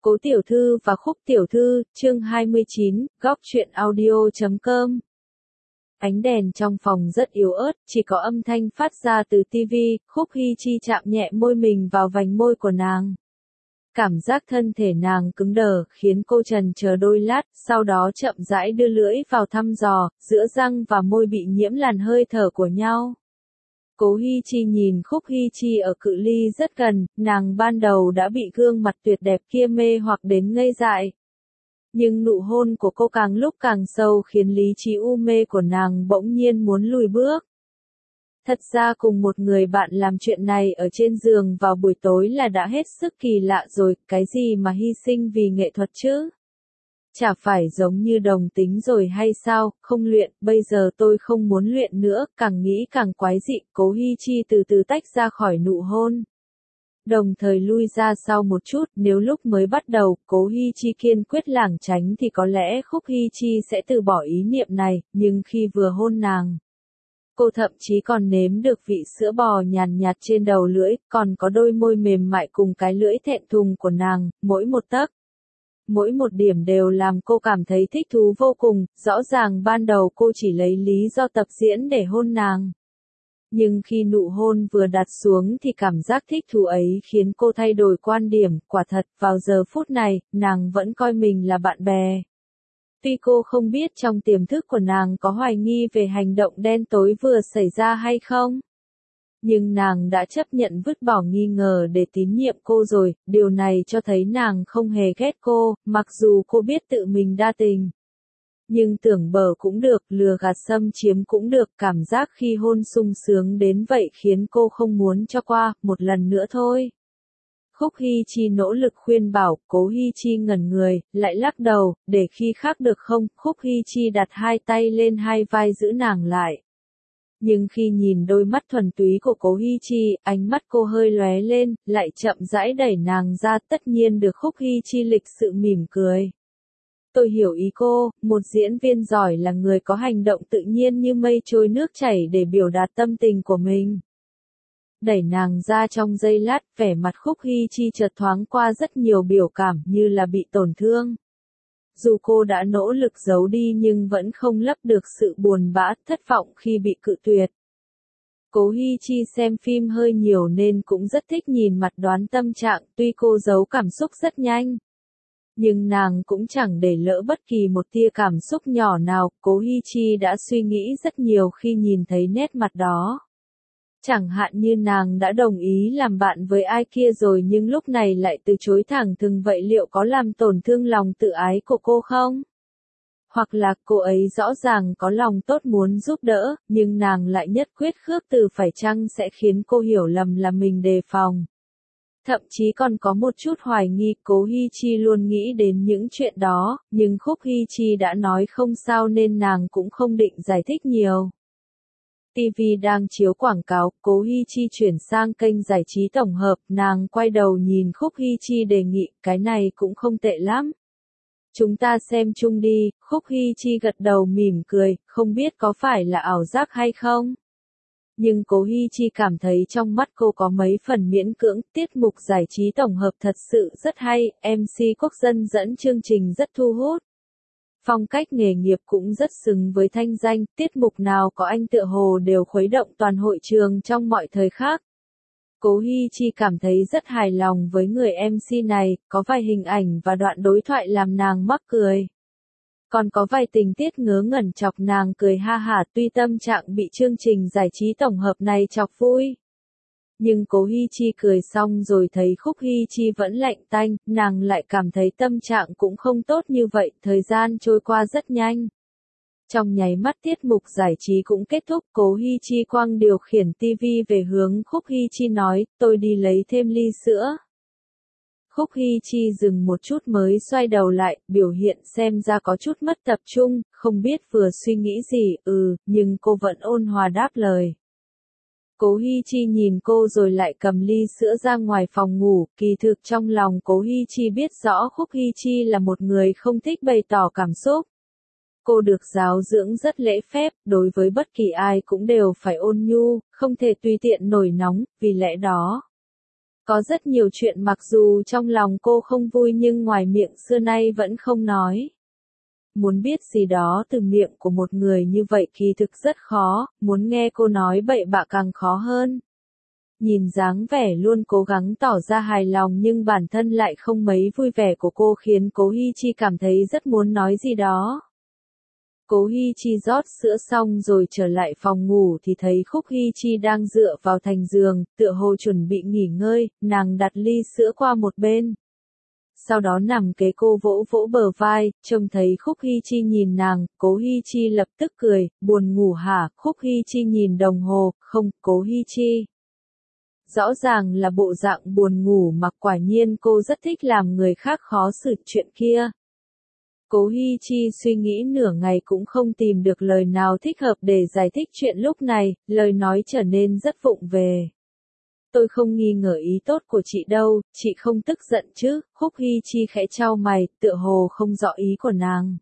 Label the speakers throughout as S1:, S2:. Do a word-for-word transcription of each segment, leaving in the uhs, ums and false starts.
S1: Cố tiểu thư và Khúc tiểu thư, chương hai mươi chín, góc truyện audio chấm com. Ánh đèn trong phòng rất yếu ớt, chỉ có âm thanh phát ra từ tivi. Khúc Hy Chi chạm nhẹ môi mình vào vành môi của nàng. Cảm giác thân thể nàng cứng đờ, khiến cô trần chờ đôi lát, sau đó chậm rãi đưa lưỡi vào thăm dò, giữa răng và môi bị nhiễm làn hơi thở của nhau. Cố Hy Chi nhìn Khúc Hy Chi ở cự ly rất gần, nàng ban đầu đã bị gương mặt tuyệt đẹp kia mê hoặc đến ngây dại. Nhưng nụ hôn của cô càng lúc càng sâu khiến lý trí u mê của nàng bỗng nhiên muốn lùi bước. Thật ra cùng một người bạn làm chuyện này ở trên giường vào buổi tối là đã hết sức kỳ lạ rồi, cái gì mà hy sinh vì nghệ thuật chứ? Chả phải giống như đồng tính rồi hay sao, không luyện, bây giờ tôi không muốn luyện nữa, càng nghĩ càng quái dị. Cố Hy Chi từ từ tách ra khỏi nụ hôn. Đồng thời lui ra sau một chút, nếu lúc mới bắt đầu, Cố Hy Chi kiên quyết lảng tránh thì có lẽ Khúc Hy Chi sẽ từ bỏ ý niệm này, nhưng khi vừa hôn nàng, cô thậm chí còn nếm được vị sữa bò nhàn nhạt trên đầu lưỡi, còn có đôi môi mềm mại cùng cái lưỡi thẹn thùng của nàng, mỗi một tấc. Mỗi một điểm đều làm cô cảm thấy thích thú vô cùng, rõ ràng ban đầu cô chỉ lấy lý do tập diễn để hôn nàng. Nhưng khi nụ hôn vừa đặt xuống thì cảm giác thích thú ấy khiến cô thay đổi quan điểm, quả thật, vào giờ phút này, nàng vẫn coi mình là bạn bè. Tuy cô không biết trong tiềm thức của nàng có hoài nghi về hành động đen tối vừa xảy ra hay không. Nhưng nàng đã chấp nhận vứt bỏ nghi ngờ để tín nhiệm cô rồi, điều này cho thấy nàng không hề ghét cô, mặc dù cô biết tự mình đa tình. Nhưng tưởng bờ cũng được, lừa gạt xâm chiếm cũng được, cảm giác khi hôn sung sướng đến vậy khiến cô không muốn cho qua, một lần nữa thôi. Khúc Hy Chi nỗ lực khuyên bảo, Cố Hy Chi ngẩn người, lại lắc đầu, để khi khác được không, Khúc Hy Chi đặt hai tay lên hai vai giữ nàng lại. Nhưng khi nhìn đôi mắt thuần túy của Cố Hy Chi, ánh mắt cô hơi lóe lên, lại chậm rãi đẩy nàng ra, tất nhiên được Khúc Hy Chi lịch sự mỉm cười. Tôi hiểu ý cô, một diễn viên giỏi là người có hành động tự nhiên như mây trôi nước chảy để biểu đạt tâm tình của mình. Đẩy nàng ra trong giây lát, vẻ mặt Khúc Hy Chi chợt thoáng qua rất nhiều biểu cảm như là bị tổn thương. Dù cô đã nỗ lực giấu đi nhưng vẫn không lấp được sự buồn bã, thất vọng khi bị cự tuyệt. Cố Hy Chi xem phim hơi nhiều nên cũng rất thích nhìn mặt Đoán tâm trạng, tuy cô giấu cảm xúc rất nhanh. Nhưng nàng cũng chẳng để lỡ bất kỳ một tia cảm xúc nhỏ nào, Cố Hy Chi đã suy nghĩ rất nhiều khi nhìn thấy nét mặt đó. Chẳng hạn như nàng đã đồng ý làm bạn với ai kia rồi nhưng lúc này lại từ chối thẳng thừng, vậy liệu có làm tổn thương lòng tự ái của cô không? Hoặc là cô ấy rõ ràng có lòng tốt muốn giúp đỡ, nhưng nàng lại nhất quyết khước từ, phải chăng sẽ khiến cô hiểu lầm là mình đề phòng? Thậm chí còn có một chút hoài nghi. Cố Hy Chi luôn nghĩ đến những chuyện đó, nhưng Khúc Hy Chi đã nói không sao nên nàng cũng không định giải thích nhiều. ti vi đang chiếu quảng cáo, Cố Hy Chi chuyển sang kênh giải trí tổng hợp, nàng quay đầu nhìn Khúc Hy Chi đề nghị, cái này cũng không tệ lắm. Chúng ta xem chung đi. Khúc Hy Chi gật đầu mỉm cười, không biết có phải là ảo giác hay không. Nhưng Cố Hy Chi cảm thấy trong mắt cô có mấy phần miễn cưỡng, tiết mục giải trí tổng hợp thật sự rất hay, em xê quốc dân dẫn chương trình rất thu hút. Phong cách nghề nghiệp cũng rất xứng với thanh danh, tiết mục nào có anh tựa hồ đều khuấy động toàn hội trường trong mọi thời khắc. Cố Hy Chi cảm thấy rất hài lòng với người em xê này, có vài hình ảnh và đoạn đối thoại làm nàng mắc cười. Còn có vài tình tiết ngớ ngẩn chọc nàng cười ha hả, tuy tâm trạng bị chương trình giải trí tổng hợp này chọc vui. Nhưng Cố Hy Chi cười xong rồi thấy Khúc Hy Chi vẫn lạnh tanh, nàng lại cảm thấy tâm trạng cũng không tốt như vậy, thời gian trôi qua rất nhanh. Trong nháy mắt tiết mục giải trí cũng kết thúc, Cố Hy Chi quăng điều khiển tivi về hướng Khúc Hy Chi nói, tôi đi lấy thêm ly sữa. Khúc Hy Chi dừng một chút mới xoay đầu lại, biểu hiện xem ra có chút mất tập trung, không biết vừa suy nghĩ gì, ừ, nhưng cô vẫn ôn hòa đáp lời. Cố Hy Chi nhìn cô rồi lại cầm ly sữa ra ngoài phòng ngủ, kỳ thực trong lòng Cố Hy Chi biết rõ Khúc Hy Chi là một người không thích bày tỏ cảm xúc. Cô được giáo dưỡng rất lễ phép, đối với bất kỳ ai cũng đều phải ôn nhu, không thể tùy tiện nổi nóng, vì lẽ đó. Có rất nhiều chuyện mặc dù trong lòng cô không vui nhưng ngoài miệng xưa nay vẫn không nói. Muốn biết gì đó từ miệng của một người như vậy kỳ thực rất khó, muốn nghe cô nói bậy bạ càng khó hơn. Nhìn dáng vẻ luôn cố gắng tỏ ra hài lòng nhưng bản thân lại không mấy vui vẻ của cô khiến Cố Hi Chi cảm thấy rất muốn nói gì đó. Cố Hi Chi rót sữa xong rồi trở lại phòng ngủ thì thấy Khúc Hi Chi đang dựa vào thành giường, tựa hồ chuẩn bị nghỉ ngơi, nàng đặt ly sữa qua một bên. Sau đó nằm kế cô vỗ vỗ bờ vai, trông thấy Khúc Hi Chi nhìn nàng, Cố Hi Chi lập tức cười, buồn ngủ hả? Khúc Hi Chi nhìn đồng hồ, không, Cố Hi Chi. Rõ ràng là bộ dạng buồn ngủ mà quả nhiên cô rất thích làm người khác khó xử chuyện kia. Cố Hi Chi suy nghĩ nửa ngày cũng không tìm được lời nào thích hợp để giải thích chuyện lúc này, lời nói trở nên rất vụng về. Tôi không nghi ngờ ý tốt của chị đâu, chị không tức giận chứ? Khúc Hi Chi khẽ chau mày, tựa hồ không rõ ý của nàng.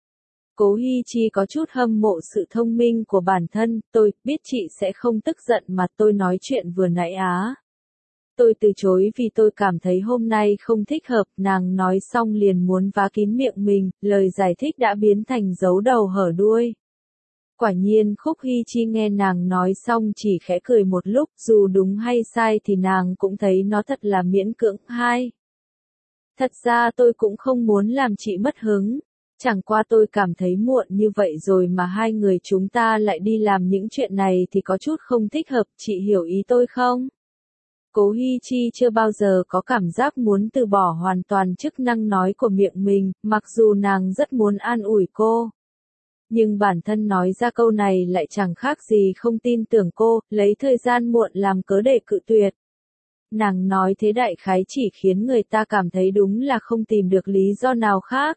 S1: Cố Hi Chi có chút hâm mộ sự thông minh của bản thân, tôi biết chị sẽ không tức giận mà tôi nói chuyện vừa nãy á. Tôi từ chối vì tôi cảm thấy hôm nay không thích hợp, nàng nói xong liền muốn vá kín miệng mình, lời giải thích đã biến thành dấu đầu hở đuôi. Quả nhiên Khúc Hi Chi nghe nàng nói xong chỉ khẽ cười một lúc, dù đúng hay sai thì nàng cũng thấy nó thật là miễn cưỡng. Hai. Thật ra tôi cũng không muốn làm chị mất hứng. Chẳng qua tôi cảm thấy muộn như vậy rồi mà hai người chúng ta lại đi làm những chuyện này thì có chút không thích hợp, chị hiểu ý tôi không? Cố Hi Chi chưa bao giờ có cảm giác muốn từ bỏ hoàn toàn chức năng nói của miệng mình, mặc dù nàng rất muốn an ủi cô. Nhưng bản thân nói ra câu này lại chẳng khác gì không tin tưởng cô, lấy thời gian muộn làm cớ để cự tuyệt. Nàng nói thế đại khái chỉ khiến người ta cảm thấy đúng là không tìm được lý do nào khác.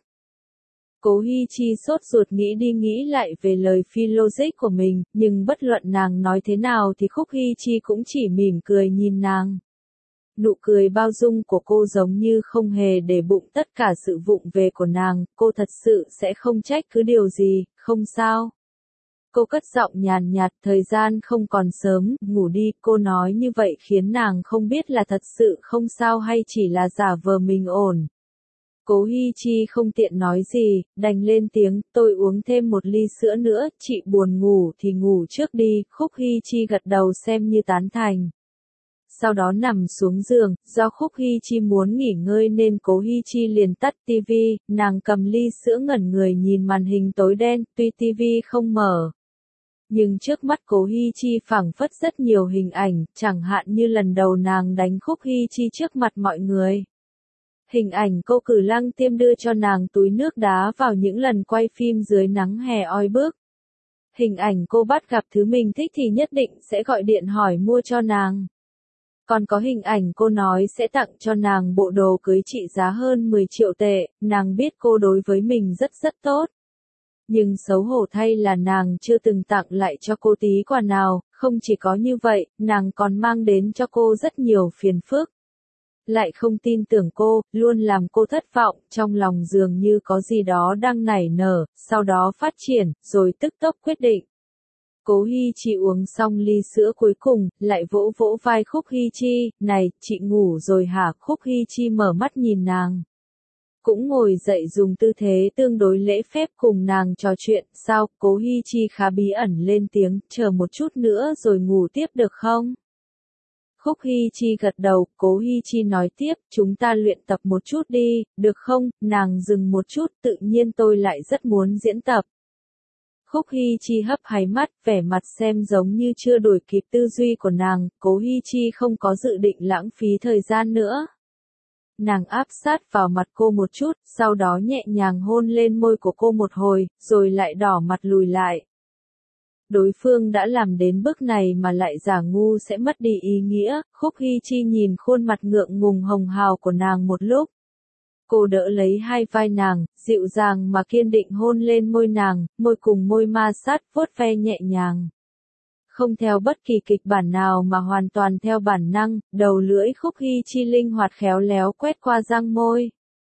S1: Cố Hi Chi sốt ruột nghĩ đi nghĩ lại về lời phi logic của mình, nhưng bất luận nàng nói thế nào thì Khúc Hi Chi cũng chỉ mỉm cười nhìn nàng. Nụ cười bao dung của cô giống như không hề để bụng tất cả sự vụng về của nàng, cô thật sự sẽ không trách cứ điều gì, không sao. Cô cất giọng nhàn nhạt, thời gian không còn sớm, ngủ đi, cô nói như vậy khiến nàng không biết là thật sự không sao hay chỉ là giả vờ mình ổn. Cố Hi Chi không tiện nói gì, đành lên tiếng, tôi uống thêm một ly sữa nữa, chị buồn ngủ thì ngủ trước đi, Khúc Hi Chi gật đầu xem như tán thành. Sau đó nằm xuống giường, do Khúc Hi Chi muốn nghỉ ngơi nên Cố Hi Chi liền tắt tivi, nàng cầm ly sữa ngẩn người nhìn màn hình tối đen, tuy tivi không mở. Nhưng trước mắt Cố Hi Chi phảng phất rất nhiều hình ảnh, chẳng hạn như lần đầu nàng đánh Khúc Hi Chi trước mặt mọi người. Hình ảnh cô cử Lăng Tiêm đưa cho nàng túi nước đá vào những lần quay phim dưới nắng hè oi bức. Hình ảnh cô bắt gặp thứ mình thích thì nhất định sẽ gọi điện hỏi mua cho nàng. Còn có hình ảnh cô nói sẽ tặng cho nàng bộ đồ cưới trị giá hơn mười triệu tệ, nàng biết cô đối với mình rất rất tốt. Nhưng xấu hổ thay là nàng chưa từng tặng lại cho cô tí quà nào, không chỉ có như vậy, nàng còn mang đến cho cô rất nhiều phiền phức. Lại không tin tưởng cô, luôn làm cô thất vọng, trong lòng dường như có gì đó đang nảy nở, sau đó phát triển, rồi tức tốc quyết định. Cố Hi Chi uống xong ly sữa cuối cùng, lại vỗ vỗ vai Khúc Hi Chi, này, chị ngủ rồi hả? Khúc Hi Chi mở mắt nhìn nàng. Cũng ngồi dậy dùng tư thế tương đối lễ phép cùng nàng trò chuyện, sao? Cố Hi Chi khá bí ẩn lên tiếng, chờ một chút nữa rồi ngủ tiếp được không? Khúc Hi Chi gật đầu, Cố Hi Chi nói tiếp, chúng ta luyện tập một chút đi, được không? Nàng dừng một chút, tự nhiên tôi lại rất muốn diễn tập. Khúc Hi Chi hấp háy mắt, vẻ mặt xem giống như chưa đuổi kịp tư duy của nàng, Cố Hi Chi không có dự định lãng phí thời gian nữa. Nàng áp sát vào mặt cô một chút, sau đó nhẹ nhàng hôn lên môi của cô một hồi, rồi lại đỏ mặt lùi lại. Đối phương đã làm đến bước này mà lại giả ngu sẽ mất đi ý nghĩa, Khúc Hi Chi nhìn khuôn mặt ngượng ngùng hồng hào của nàng một lúc. Cô đỡ lấy hai vai nàng, dịu dàng mà kiên định hôn lên môi nàng, môi cùng môi ma sát, vuốt ve nhẹ nhàng. Không theo bất kỳ kịch bản nào mà hoàn toàn theo bản năng, đầu lưỡi Khúc Hi Chi linh hoạt khéo léo quét qua răng môi.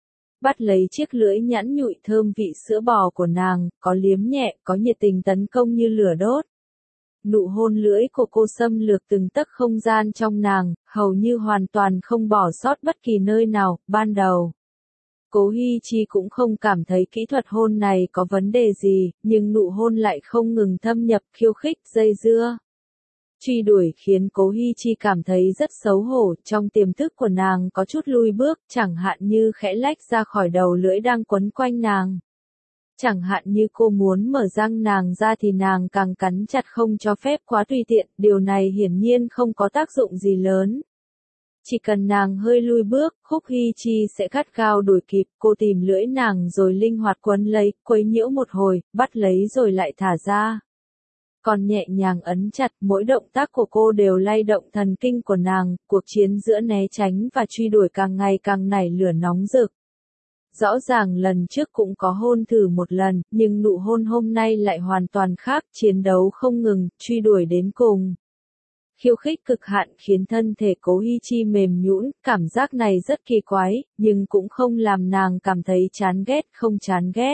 S1: Bắt lấy chiếc lưỡi nhẵn nhụi thơm vị sữa bò của nàng, có liếm nhẹ, có nhiệt tình tấn công như lửa đốt. Nụ hôn lưỡi của cô xâm lược từng tấc không gian trong nàng, hầu như hoàn toàn không bỏ sót bất kỳ nơi nào. Ban đầu, Cố Hi Chi cũng không cảm thấy kỹ thuật hôn này có vấn đề gì, nhưng nụ hôn lại không ngừng thâm nhập, khiêu khích, dây dưa, truy đuổi khiến Cố Hi Chi cảm thấy rất xấu hổ. Trong tiềm thức của nàng có chút lùi bước, chẳng hạn như khẽ lách ra khỏi đầu lưỡi đang quấn quanh nàng. Chẳng hạn như cô muốn mở răng nàng ra thì nàng càng cắn chặt không cho phép quá tùy tiện, điều này hiển nhiên không có tác dụng gì lớn. Chỉ cần nàng hơi lùi bước, Khúc Hi Chi sẽ gắt gao đuổi kịp, cô tìm lưỡi nàng rồi linh hoạt quấn lấy, quấy nhiễu một hồi, bắt lấy rồi lại thả ra. Còn nhẹ nhàng ấn chặt, mỗi động tác của cô đều lay động thần kinh của nàng, cuộc chiến giữa né tránh và truy đuổi càng ngày càng nảy lửa nóng rực. Rõ ràng lần trước cũng có hôn thử một lần, nhưng nụ hôn hôm nay lại hoàn toàn khác, chiến đấu không ngừng, truy đuổi đến cùng. Khiêu khích cực hạn khiến thân thể Cố Hi Chi mềm nhũn, cảm giác này rất kỳ quái, nhưng cũng không làm nàng cảm thấy chán ghét, không chán ghét.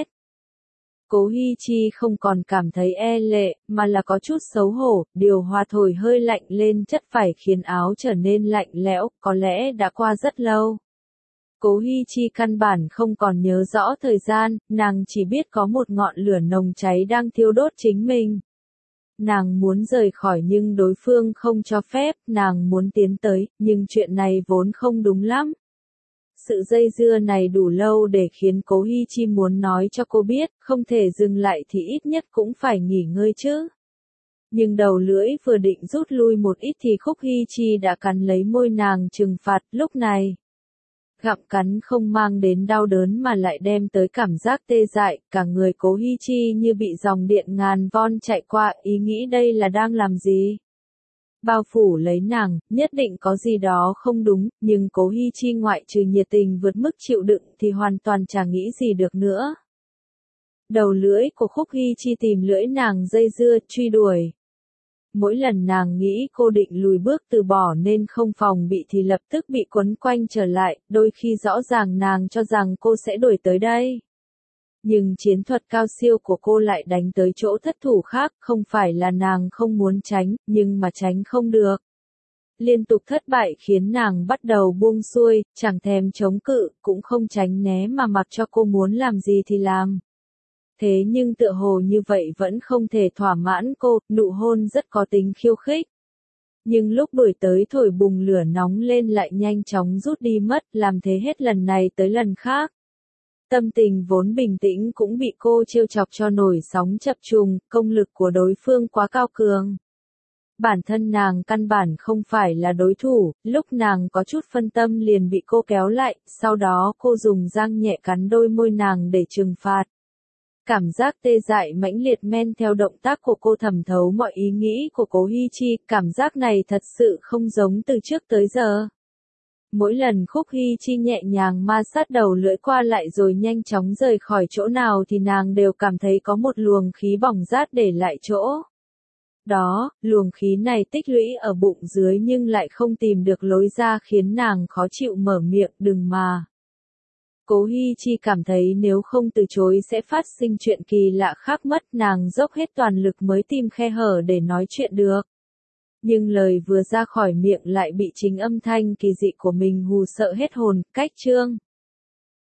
S1: Cố Hi Chi không còn cảm thấy e lệ, mà là có chút xấu hổ, điều hòa thổi hơi lạnh lên chất vải khiến áo trở nên lạnh lẽo, có lẽ đã qua rất lâu. Cố Hi Chi căn bản không còn nhớ rõ thời gian, nàng chỉ biết có một ngọn lửa nồng cháy đang thiêu đốt chính mình. Nàng muốn rời khỏi nhưng đối phương không cho phép, nàng muốn tiến tới, nhưng chuyện này vốn không đúng lắm. Sự dây dưa này đủ lâu để khiến Cố Hi Chi muốn nói cho cô biết, không thể dừng lại thì ít nhất cũng phải nghỉ ngơi chứ. Nhưng đầu lưỡi vừa định rút lui một ít thì Khúc Hi Chi đã cắn lấy môi nàng trừng phạt, lúc này. Gặm cắn không mang đến đau đớn mà lại đem tới cảm giác tê dại, cả người Cố Hi Chi như bị dòng điện ngàn von chạy qua, ý nghĩ đây là đang làm gì? Bao phủ lấy nàng, nhất định có gì đó không đúng, nhưng Cố Hi Chi ngoại trừ nhiệt tình vượt mức chịu đựng thì hoàn toàn chẳng nghĩ gì được nữa. Đầu lưỡi của Khúc Hi Chi tìm lưỡi nàng dây dưa, truy đuổi. Mỗi lần nàng nghĩ cô định lùi bước từ bỏ nên không phòng bị thì lập tức bị quấn quanh trở lại, đôi khi rõ ràng nàng cho rằng cô sẽ đuổi tới đây. Nhưng chiến thuật cao siêu của cô lại đánh tới chỗ thất thủ khác, không phải là nàng không muốn tránh, nhưng mà tránh không được. Liên tục thất bại khiến nàng bắt đầu buông xuôi, chẳng thèm chống cự, cũng không tránh né mà mặc cho cô muốn làm gì thì làm. Thế nhưng tựa hồ như vậy vẫn không thể thỏa mãn cô, nụ hôn rất có tính khiêu khích. Nhưng lúc đuổi tới thổi bùng lửa nóng lên lại nhanh chóng rút đi mất, làm thế hết lần này tới lần khác. Tâm tình vốn bình tĩnh cũng bị cô trêu chọc cho nổi sóng chập trùng, công lực của đối phương quá cao cường. Bản thân nàng căn bản không phải là đối thủ, lúc nàng có chút phân tâm liền bị cô kéo lại, sau đó cô dùng răng nhẹ cắn đôi môi nàng để trừng phạt. Cảm giác tê dại mãnh liệt men theo động tác của cô thẩm thấu mọi ý nghĩ của Cố Hi Chi, cảm giác này thật sự không giống từ trước tới giờ. Mỗi lần Khúc Hi Chi nhẹ nhàng ma sát đầu lưỡi qua lại rồi nhanh chóng rời khỏi chỗ nào thì nàng đều cảm thấy có một luồng khí bỏng rát để lại chỗ. Đó, luồng khí này tích lũy ở bụng dưới nhưng lại không tìm được lối ra khiến nàng khó chịu mở miệng, đừng mà. Cố Hi Chi cảm thấy nếu không từ chối sẽ phát sinh chuyện kỳ lạ khác mất, nàng dốc hết toàn lực mới tìm khe hở để nói chuyện được. Nhưng lời vừa ra khỏi miệng lại bị chính âm thanh kỳ dị của mình hù sợ hết hồn, cách chương.